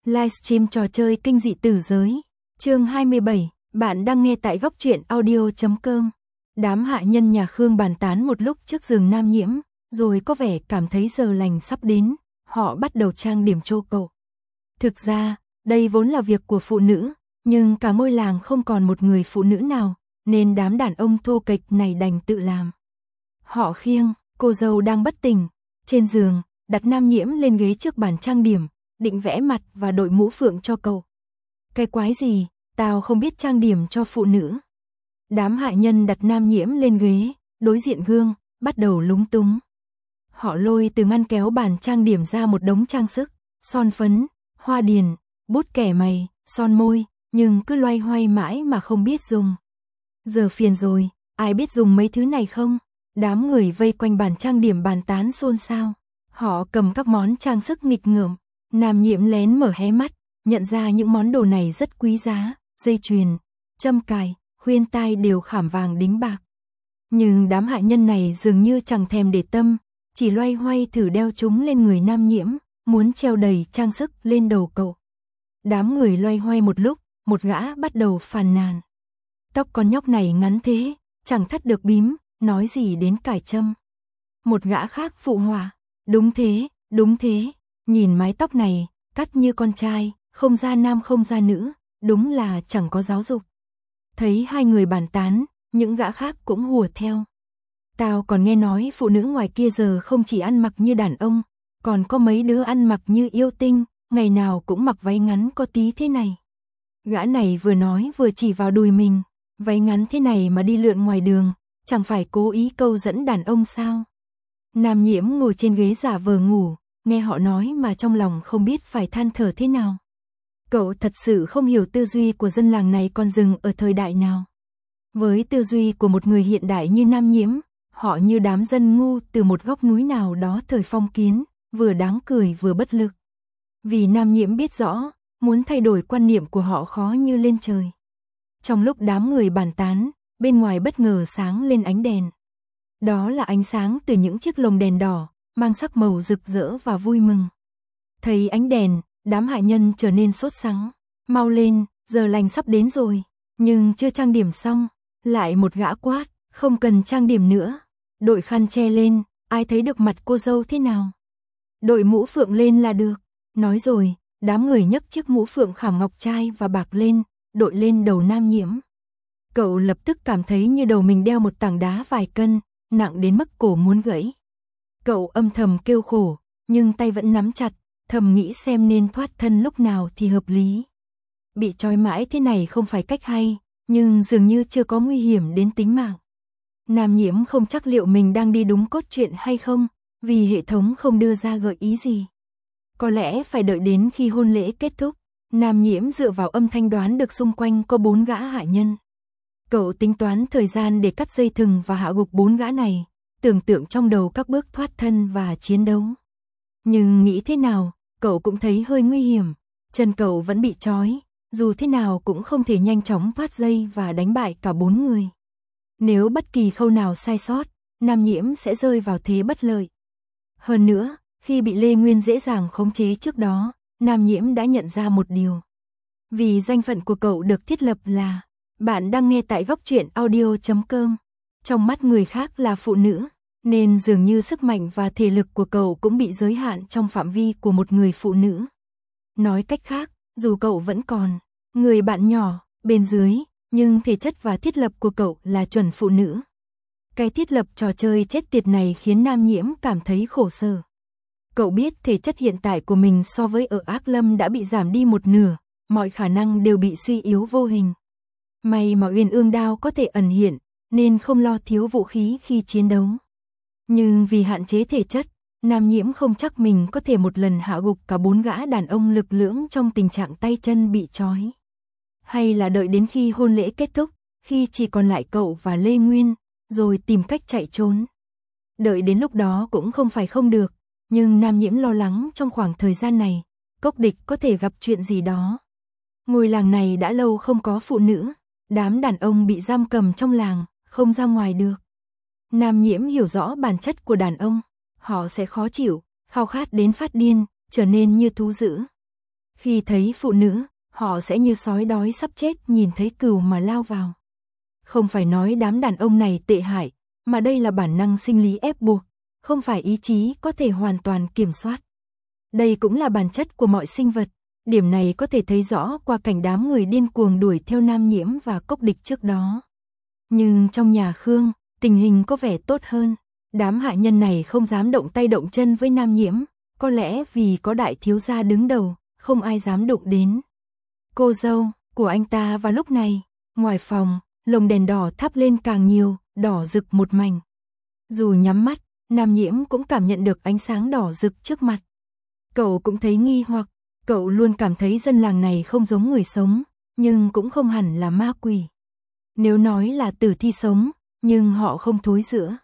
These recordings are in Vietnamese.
Livestream trò chơi kinh dị tử giới. Chương 27, bạn đang nghe tại góc truyện audio.com. Đám hạ nhân nhà Khương bàn tán một lúc trước giường Nam Nhiễm, rồi có vẻ cảm thấy giờ lành sắp đến, họ bắt đầu trang điểm cho cậu. Thực ra, đây vốn là việc của phụ nữ, nhưng cả ngôi làng không còn một người phụ nữ nào, nên đám đàn ông thô kệch này đành tự làm. Họ khiêng, cô dâu đang bất tỉnh, trên giường, đặt Nam Nhiễm lên ghế trước bàn trang điểm, định vẽ mặt và đội mũ phượng cho cậu. Cái quái gì, tao không biết trang điểm cho phụ nữ. Đám hạ nhân đặt Nam Nhiễm lên ghế, đối diện gương, bắt đầu lúng túng. Họ lôi từ ngăn kéo bàn trang điểm ra một đống trang sức, son phấn, hoa điền, bút kẻ mày, son môi, nhưng cứ loay hoay mãi mà không biết dùng. Giờ phiền rồi, ai biết dùng mấy thứ này không? Đám người vây quanh bàn trang điểm bàn tán xôn xao. Họ cầm các món trang sức nghịch ngợm. Nam Nhiễm lén mở hé mắt, nhận ra những món đồ này rất quý giá, dây chuyền, châm cài, khuyên tai đều khảm vàng đính bạc. Nhưng đám hạ nhân này dường như chẳng thèm để tâm, chỉ loay hoay thử đeo chúng lên người Nam Nhiễm, muốn treo đầy trang sức lên đầu cậu. Đám người loay hoay một lúc, một gã bắt đầu phàn nàn. Tóc con nhóc này ngắn thế, chẳng thắt được bím, nói gì đến cài châm. Một gã khác phụ họa, đúng thế, nhìn mái tóc này, cắt như con trai, không ra nam không ra nữ, đúng là chẳng có giáo dục. Thấy hai người bàn tán, những gã khác cũng hùa theo. Tao còn nghe nói phụ nữ ngoài kia giờ không chỉ ăn mặc như đàn ông, còn có mấy đứa ăn mặc như yêu tinh, ngày nào cũng mặc váy ngắn có tí thế này. Gã này vừa nói vừa chỉ vào đùi mình, váy ngắn thế này mà đi lượn ngoài đường, chẳng phải cố ý câu dẫn đàn ông sao? Nam Nhiễm ngồi trên ghế giả vờ ngủ, nghe họ nói mà trong lòng không biết phải than thở thế nào. Cậu thật sự không hiểu tư duy của dân làng này còn dừng ở thời đại nào. Với tư duy của một người hiện đại như Nam Nhiễm, họ như đám dân ngu từ một góc núi nào đó thời phong kiến, vừa đáng cười vừa bất lực. Vì Nam Nhiễm biết rõ, muốn thay đổi quan niệm của họ khó như lên trời. Trong lúc đám người bàn tán, bên ngoài bất ngờ sáng lên ánh đèn. Đó là ánh sáng từ những chiếc lồng đèn đỏ, mang sắc màu rực rỡ và vui mừng. Thấy ánh đèn, đám hạ nhân trở nên sốt sắng. Mau lên, giờ lành sắp đến rồi. Nhưng chưa trang điểm xong, lại một gã quát, không cần trang điểm nữa. Đội khăn che lên, ai thấy được mặt cô dâu thế nào? Đội mũ phượng lên là được. Nói rồi, đám người nhấc chiếc mũ phượng khảm ngọc trai và bạc lên, đội lên đầu Nam Nhiễm. Cậu lập tức cảm thấy như đầu mình đeo một tảng đá vài cân, nặng đến mức cổ muốn gãy. Cậu âm thầm kêu khổ, nhưng tay vẫn nắm chặt, thầm nghĩ xem nên thoát thân lúc nào thì hợp lý. Bị trói mãi thế này không phải cách hay, nhưng dường như chưa có nguy hiểm đến tính mạng. Nam Nhiễm không chắc liệu mình đang đi đúng cốt truyện hay không, vì hệ thống không đưa ra gợi ý gì. Có lẽ phải đợi đến khi hôn lễ kết thúc. Nam Nhiễm dựa vào âm thanh đoán được xung quanh có 4 gã hạ nhân. Cậu tính toán thời gian để cắt dây thừng và hạ gục 4 gã này, tưởng tượng trong đầu các bước thoát thân và chiến đấu. Nhưng nghĩ thế nào, cậu cũng thấy hơi nguy hiểm, chân cậu vẫn bị trói, dù thế nào cũng không thể nhanh chóng thoát dây và đánh bại cả 4 người. Nếu bất kỳ khâu nào sai sót, Nam Nhiễm sẽ rơi vào thế bất lợi. Hơn nữa, khi bị Lê Nguyên dễ dàng khống chế trước đó, Nam Nhiễm đã nhận ra một điều. Vì danh phận của cậu được thiết lập là bạn đang nghe tại góc truyện audio.com. Trong mắt người khác là phụ nữ, nên dường như sức mạnh và thể lực của cậu cũng bị giới hạn trong phạm vi của một người phụ nữ. Nói cách khác, dù cậu vẫn còn người bạn nhỏ bên dưới, nhưng thể chất và thiết lập của cậu là chuẩn phụ nữ. Cái thiết lập trò chơi chết tiệt này khiến Nam Nhiễm cảm thấy khổ sở. Cậu biết thể chất hiện tại của mình so với ở Ác Lâm đã bị giảm đi một nửa, mọi khả năng đều bị suy yếu vô hình. May mà Uyên Ương đao có thể ẩn hiện, nên không lo thiếu vũ khí khi chiến đấu. Nhưng vì hạn chế thể chất, Nam Nhiễm không chắc mình có thể một lần hạ gục cả 4 gã đàn ông lực lưỡng trong tình trạng tay chân bị trói. Hay là đợi đến khi hôn lễ kết thúc, khi chỉ còn lại cậu và Lê Nguyên, rồi tìm cách chạy trốn. Đợi đến lúc đó cũng không phải không được, nhưng Nam Nhiễm lo lắng trong khoảng thời gian này, Cốc Địch có thể gặp chuyện gì đó. Ngôi làng này đã lâu không có phụ nữ, đám đàn ông bị giam cầm trong làng, không ra ngoài được. Nam Nhiễm hiểu rõ bản chất của đàn ông, họ sẽ khó chịu, khao khát đến phát điên, trở nên như thú dữ. Khi thấy phụ nữ, họ sẽ như sói đói sắp chết nhìn thấy cừu mà lao vào. Không phải nói đám đàn ông này tệ hại, mà đây là bản năng sinh lý ép buộc, không phải ý chí có thể hoàn toàn kiểm soát. Đây cũng là bản chất của mọi sinh vật, điểm này có thể thấy rõ qua cảnh đám người điên cuồng đuổi theo Nam Nhiễm và Cốc Địch trước đó. Nhưng trong nhà Khương, tình hình có vẻ tốt hơn, đám hạ nhân này không dám động tay động chân với Nam Nhiễm, có lẽ vì có đại thiếu gia đứng đầu, không ai dám đụng đến. Cô dâu của anh ta vào lúc này, ngoài phòng, lồng đèn đỏ thắp lên càng nhiều, đỏ rực một mảnh. Dù nhắm mắt, Nam Nhiễm cũng cảm nhận được ánh sáng đỏ rực trước mặt. Cậu cũng thấy nghi hoặc, cậu luôn cảm thấy dân làng này không giống người sống, nhưng cũng không hẳn là ma quỷ. Nếu nói là tử thi sống, nhưng họ không thối rữa.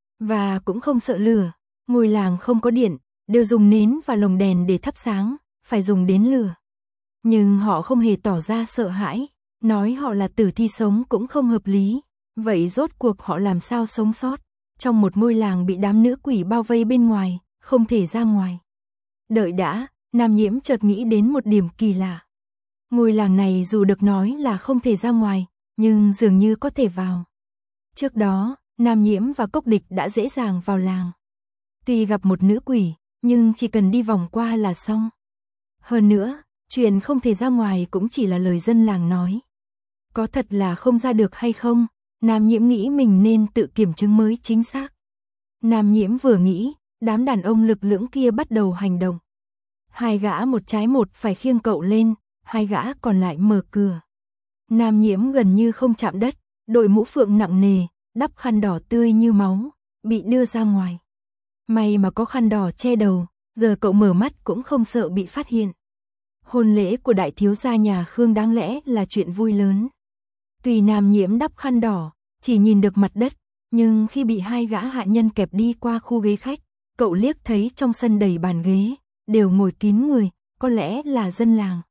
Và cũng không sợ lửa, ngôi làng không có điện, đều dùng nến và lồng đèn để thắp sáng, phải dùng đến lửa. Nhưng họ không hề tỏ ra sợ hãi, nói họ là tử thi sống cũng không hợp lý. Vậy rốt cuộc họ làm sao sống sót, trong một ngôi làng bị đám nữ quỷ bao vây bên ngoài, không thể ra ngoài. Đợi đã, Nam Nhiễm chợt nghĩ đến một điểm kỳ lạ. Ngôi làng này dù được nói là không thể ra ngoài, nhưng dường như có thể vào. Trước đó, Nam Nhiễm và Cốc Địch đã dễ dàng vào làng. Tuy gặp một nữ quỷ, nhưng chỉ cần đi vòng qua là xong. Hơn nữa, chuyện không thể ra ngoài cũng chỉ là lời dân làng nói. Có thật là không ra được hay không, Nam Nhiễm nghĩ mình nên tự kiểm chứng mới chính xác. Nam Nhiễm vừa nghĩ, đám đàn ông lực lưỡng kia bắt đầu hành động. Hai gã một trái một phải khiêng cậu lên, hai gã còn lại mở cửa. Nam Nhiễm gần như không chạm đất, đội mũ phượng nặng nề, đắp khăn đỏ tươi như máu, bị đưa ra ngoài. May mà có khăn đỏ che đầu, giờ cậu mở mắt cũng không sợ bị phát hiện. Hôn lễ của đại thiếu gia nhà Khương đáng lẽ là chuyện vui lớn. Tuy Nam Nhiễm đắp khăn đỏ, chỉ nhìn được mặt đất, nhưng khi bị hai gã hạ nhân kẹp đi qua khu ghế khách, cậu liếc thấy trong sân đầy bàn ghế, đều ngồi kín người, có lẽ là dân làng.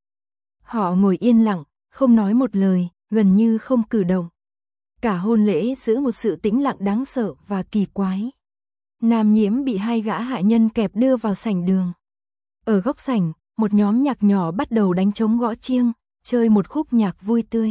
Họ ngồi yên lặng, không nói một lời, gần như không cử động. Cả hôn lễ giữ một sự tĩnh lặng đáng sợ và kỳ quái. Nam Nhiễm bị hai gã hạ nhân kẹp đưa vào sảnh đường. Ở góc sảnh, một nhóm nhạc nhỏ bắt đầu đánh trống gõ chiêng, chơi một khúc nhạc vui tươi.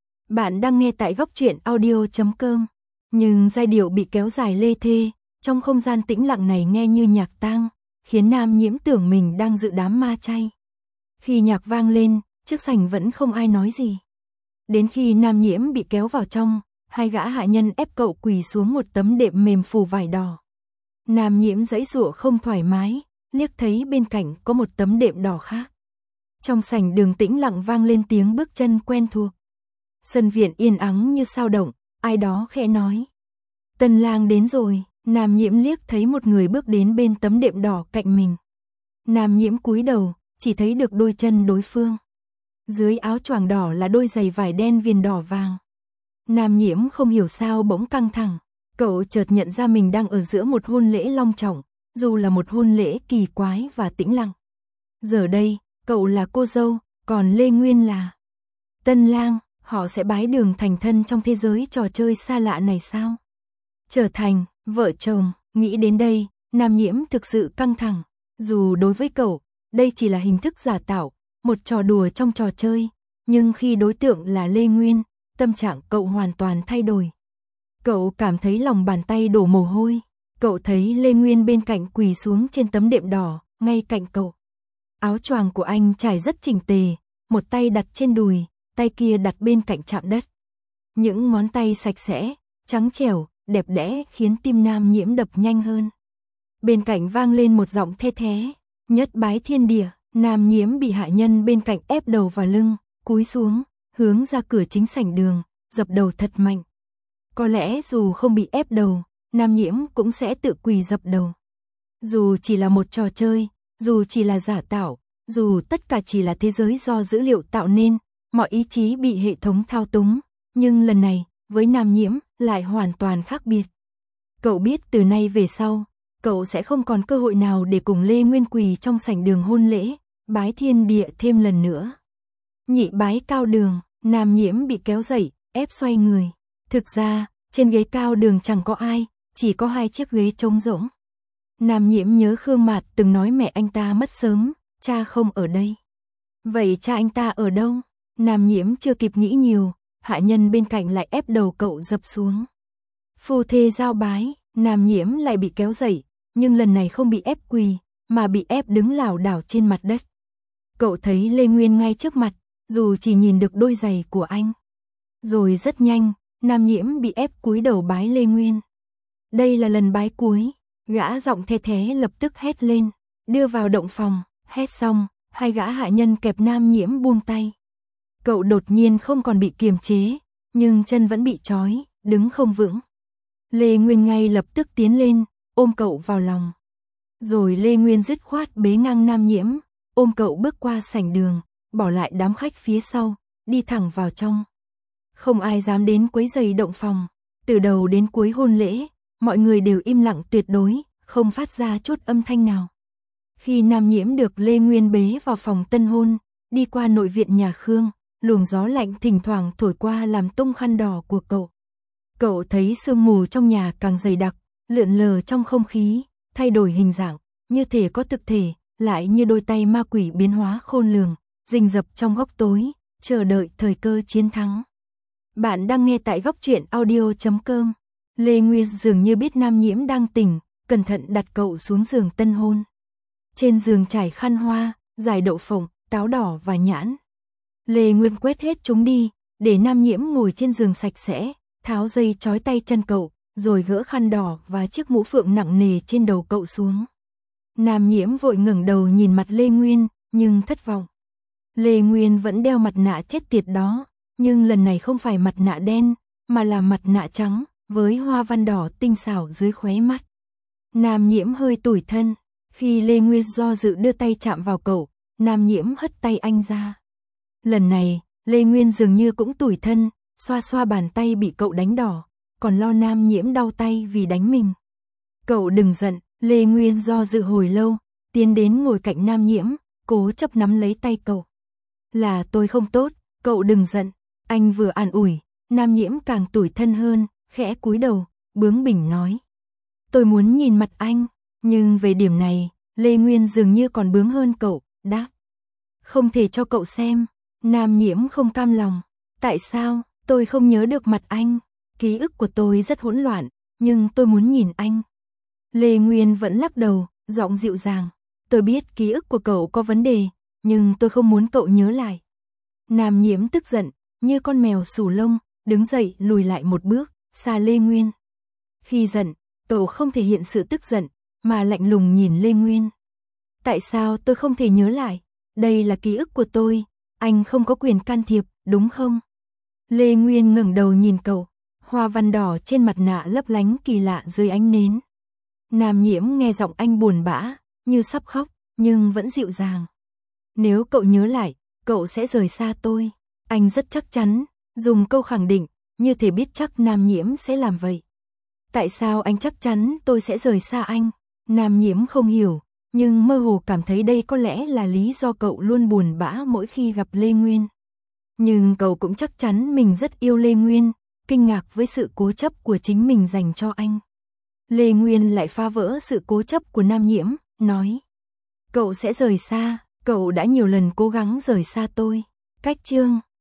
Bạn đang nghe tại góc truyện audio.com, nhưng giai điệu bị kéo dài lê thê, trong không gian tĩnh lặng này nghe như nhạc tang, khiến Nam Nhiễm tưởng mình đang dự đám ma chay. Khi nhạc vang lên, trước sảnh vẫn không ai nói gì. Đến khi Nam Nhiễm bị kéo vào trong, hai gã hạ nhân ép cậu quỳ xuống một tấm đệm mềm phủ vải đỏ. Nam Nhiễm giãy giụa không thoải mái, liếc thấy bên cạnh có một tấm đệm đỏ khác. Trong sảnh đường tĩnh lặng vang lên tiếng bước chân quen thuộc. Sân viện yên ắng như sao động, ai đó khẽ nói. Tân lang đến rồi, Nam Nhiễm liếc thấy một người bước đến bên tấm đệm đỏ cạnh mình. Nam Nhiễm cúi đầu, chỉ thấy được đôi chân đối phương. Dưới áo choàng đỏ là đôi giày vải đen viền đỏ vàng. Nam Nhiễm không hiểu sao bỗng căng thẳng, cậu chợt nhận ra mình đang ở giữa một hôn lễ long trọng, dù là một hôn lễ kỳ quái và tĩnh lặng. Giờ đây, cậu là cô dâu, còn Lê Nguyên là tân lang, họ sẽ bái đường thành thân trong thế giới trò chơi xa lạ này sao? Trở thành vợ chồng, nghĩ đến đây, Nam Nhiễm thực sự căng thẳng, dù đối với cậu, đây chỉ là hình thức giả tạo, một trò đùa trong trò chơi, nhưng khi đối tượng là Lê Nguyên, tâm trạng cậu hoàn toàn thay đổi. Cậu cảm thấy lòng bàn tay đổ mồ hôi, cậu thấy Lê Nguyên bên cạnh quỳ xuống trên tấm đệm đỏ, ngay cạnh cậu. Áo choàng của anh trải rất chỉnh tề, một tay đặt trên đùi, tay kia đặt bên cạnh chạm đất. Những ngón tay sạch sẽ, trắng trẻo, đẹp đẽ khiến tim Nam Nhiễm đập nhanh hơn. Bên cạnh vang lên một giọng the thé, nhất bái thiên địa. Nam Nhiễm bị hạ nhân bên cạnh ép đầu vào lưng, cúi xuống, hướng ra cửa chính sảnh đường, dập đầu thật mạnh. Có lẽ dù không bị ép đầu, Nam Nhiễm cũng sẽ tự quỳ dập đầu. Dù chỉ là một trò chơi, dù chỉ là giả tạo, dù tất cả chỉ là thế giới do dữ liệu tạo nên, mọi ý chí bị hệ thống thao túng, nhưng lần này, với Nam Nhiễm, lại hoàn toàn khác biệt. Cậu biết từ nay về sau, cậu sẽ không còn cơ hội nào để cùng Lê Nguyên quỳ trong sảnh đường hôn lễ, bái thiên địa thêm lần nữa. Nhị bái cao đường, Nam Nhiễm bị kéo dậy, ép xoay người. Thực ra, trên ghế cao đường chẳng có ai, chỉ có hai chiếc ghế trống rỗng. Nam Nhiễm nhớ Khương Mạt từng nói mẹ anh ta mất sớm, cha không ở đây. Vậy cha anh ta ở đâu? Nam Nhiễm chưa kịp nghĩ nhiều, hạ nhân bên cạnh lại ép đầu cậu dập xuống. Phu thê giao bái, Nam Nhiễm lại bị kéo dậy, nhưng lần này không bị ép quỳ, mà bị ép đứng lảo đảo trên mặt đất. Cậu thấy Lê Nguyên ngay trước mặt, dù chỉ nhìn được đôi giày của anh. Rồi rất nhanh, Nam Nhiễm bị ép cúi đầu bái Lê Nguyên. Đây là lần bái cuối, gã giọng the thé lập tức hét lên, đưa vào động phòng, hét xong, hai gã hạ nhân kẹp Nam Nhiễm buông tay. Cậu đột nhiên không còn bị kiềm chế, nhưng chân vẫn bị trói, đứng không vững. Lê Nguyên ngay lập tức tiến lên, ôm cậu vào lòng. Rồi Lê Nguyên dứt khoát bế ngang Nam Nhiễm, ôm cậu bước qua sảnh đường, bỏ lại đám khách phía sau, đi thẳng vào trong. Không ai dám đến quấy rầy động phòng, từ đầu đến cuối hôn lễ, mọi người đều im lặng tuyệt đối, không phát ra chút âm thanh nào. Khi Nam Nhiễm được Lê Nguyên bế vào phòng tân hôn, đi qua nội viện nhà Khương, luồng gió lạnh thỉnh thoảng thổi qua làm tung khăn đỏ của cậu. Cậu thấy sương mù trong nhà càng dày đặc, lượn lờ trong không khí, thay đổi hình dạng, như thể có thực thể, lại như đôi tay ma quỷ biến hóa khôn lường, rình rập trong góc tối, chờ đợi thời cơ chiến thắng. Bạn đang nghe tại góc truyện audio.com. Lê Nguyên dường như biết Nam Nhiễm đang tỉnh, cẩn thận đặt cậu xuống giường tân hôn. Trên giường trải khăn hoa, giải đậu phộng, táo đỏ và nhãn. Lê Nguyên quét hết chúng đi, để Nam Nhiễm ngồi trên giường sạch sẽ, tháo dây trói tay chân cậu, rồi gỡ khăn đỏ và chiếc mũ phượng nặng nề trên đầu cậu xuống. Nam Nhiễm vội ngẩng đầu nhìn mặt Lê Nguyên, nhưng thất vọng. Lê Nguyên vẫn đeo mặt nạ chết tiệt đó, nhưng lần này không phải mặt nạ đen, mà là mặt nạ trắng, với hoa văn đỏ tinh xảo dưới khóe mắt. Nam Nhiễm hơi tủi thân, khi Lê Nguyên do dự đưa tay chạm vào cậu, Nam Nhiễm hất tay anh ra. Lần này, Lê Nguyên dường như cũng tủi thân, xoa xoa bàn tay bị cậu đánh đỏ, còn lo Nam Nhiễm đau tay vì đánh mình. Cậu đừng giận, Lê Nguyên do dự hồi lâu, tiến đến ngồi cạnh Nam Nhiễm, cố chấp nắm lấy tay cậu. Là tôi không tốt, cậu đừng giận, anh vừa an ủi, Nam Nhiễm càng tủi thân hơn, khẽ cúi đầu, bướng bỉnh nói. Tôi muốn nhìn mặt anh, nhưng về điểm này, Lê Nguyên dường như còn bướng hơn cậu, đáp. Không thể cho cậu xem, Nam Nhiễm không cam lòng. Tại sao, tôi không nhớ được mặt anh, ký ức của tôi rất hỗn loạn, nhưng tôi muốn nhìn anh. Lê Nguyên vẫn lắc đầu, giọng dịu dàng. Tôi biết ký ức của cậu có vấn đề, nhưng tôi không muốn cậu nhớ lại. Nam Nhiễm tức giận, như con mèo xù lông, đứng dậy lùi lại một bước, xa Lê Nguyên. Khi giận, cậu không thể hiện sự tức giận, mà lạnh lùng nhìn Lê Nguyên. Tại sao tôi không thể nhớ lại? Đây là ký ức của tôi, anh không có quyền can thiệp, đúng không? Lê Nguyên ngẩng đầu nhìn cậu, hoa văn đỏ trên mặt nạ lấp lánh kỳ lạ dưới ánh nến. Nam Nhiễm nghe giọng anh buồn bã, như sắp khóc, nhưng vẫn dịu dàng. Nếu cậu nhớ lại, cậu sẽ rời xa tôi. Anh rất chắc chắn, dùng câu khẳng định, như thể biết chắc Nam Nhiễm sẽ làm vậy. Tại sao anh chắc chắn tôi sẽ rời xa anh? Nam Nhiễm không hiểu, nhưng mơ hồ cảm thấy đây có lẽ là lý do cậu luôn buồn bã mỗi khi gặp Lê Nguyên. Nhưng cậu cũng chắc chắn mình rất yêu Lê Nguyên, kinh ngạc với sự cố chấp của chính mình dành cho anh. Lê Nguyên lại phá vỡ sự cố chấp của Nam Nhiễm, nói. Cậu sẽ rời xa, cậu đã nhiều lần cố gắng rời xa tôi. Cách chương